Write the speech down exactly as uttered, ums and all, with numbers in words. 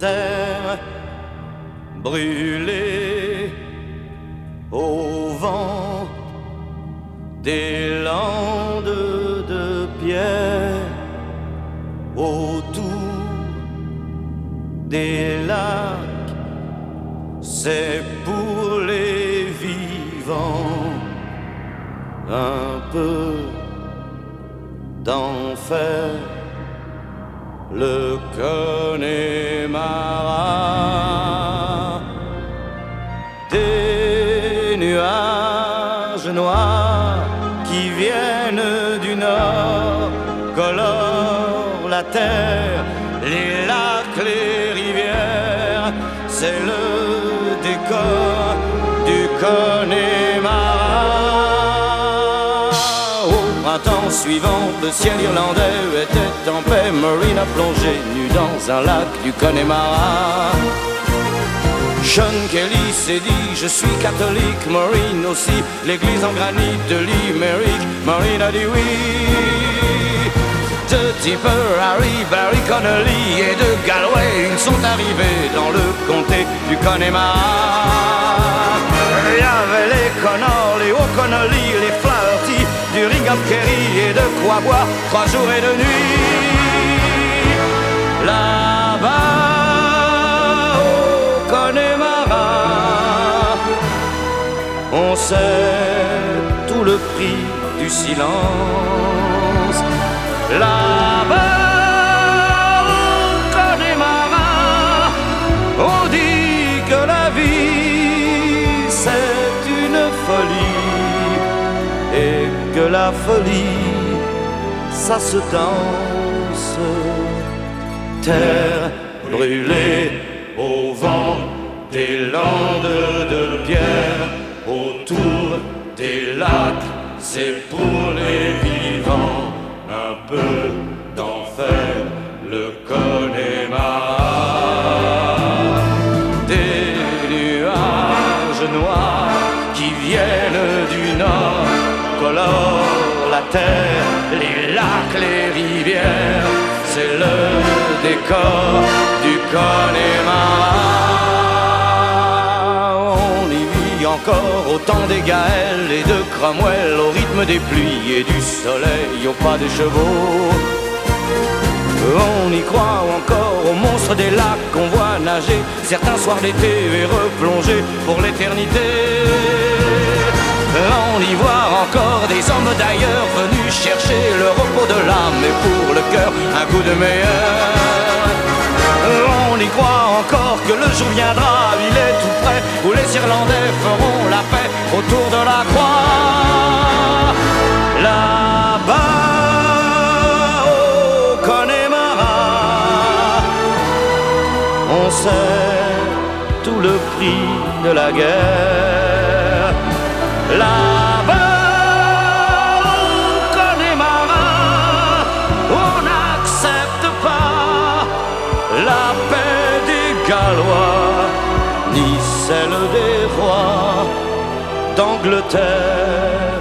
terre brûlée au vent des landes de pierre, autour des lacs, c'est pour les vivants un peu d'enfer. Le Connemara, des nuages noirs qui viennent du nord colorent la terre, les lacs, les rivières, c'est le décor du Connemara. Printemps suivant, le ciel irlandais était en paix. Maureen a plongé nue dans un lac du Connemara. Sean Kelly s'est dit, je suis catholique. Maureen aussi, l'église en granit de Limerick. Maureen a dit oui. De Tipper, Harry, Barry Connolly et de Galway, ils sont arrivés dans le comté du Connemara. Il y avait les Connors, les O'Connolly, les Flaherty, du Ring of Kerry et de quoi boire trois jours et deux nuits. Là-bas au Connemara, on sait tout le prix du silence. Là-bas au Connemara, on dit que la vie c'est une folie et que la folie ça se danse. Terre brûlée au vent des landes de pierre, autour des lacs, c'est pour les vivants un peu d'enfer, le Connemara. Des nuages noirs qui viennent du nord colorent la terre, les lacs, les rivières, c'est le décor du Connemara. On y vit encore au temps des Gaëls et de Cromwell, au rythme des pluies et du soleil, au pas des chevaux. On y croit encore aux monstres des lacs qu'on voit nager certains soirs d'été et replonger pour l'éternité. On y voit encore des hommes d'ailleurs venus chercher le repos de l'âme et pour le cœur un coup de meilleur. On y croit encore que le jour viendra, il est tout près, où les Irlandais feront la paix autour de la croix. Là-bas au Connemara, on sait tout le prix de la guerre. Là-bas au Connemara, on n'accepte pas la paix des Gallois, ni celle des rois d'Angleterre.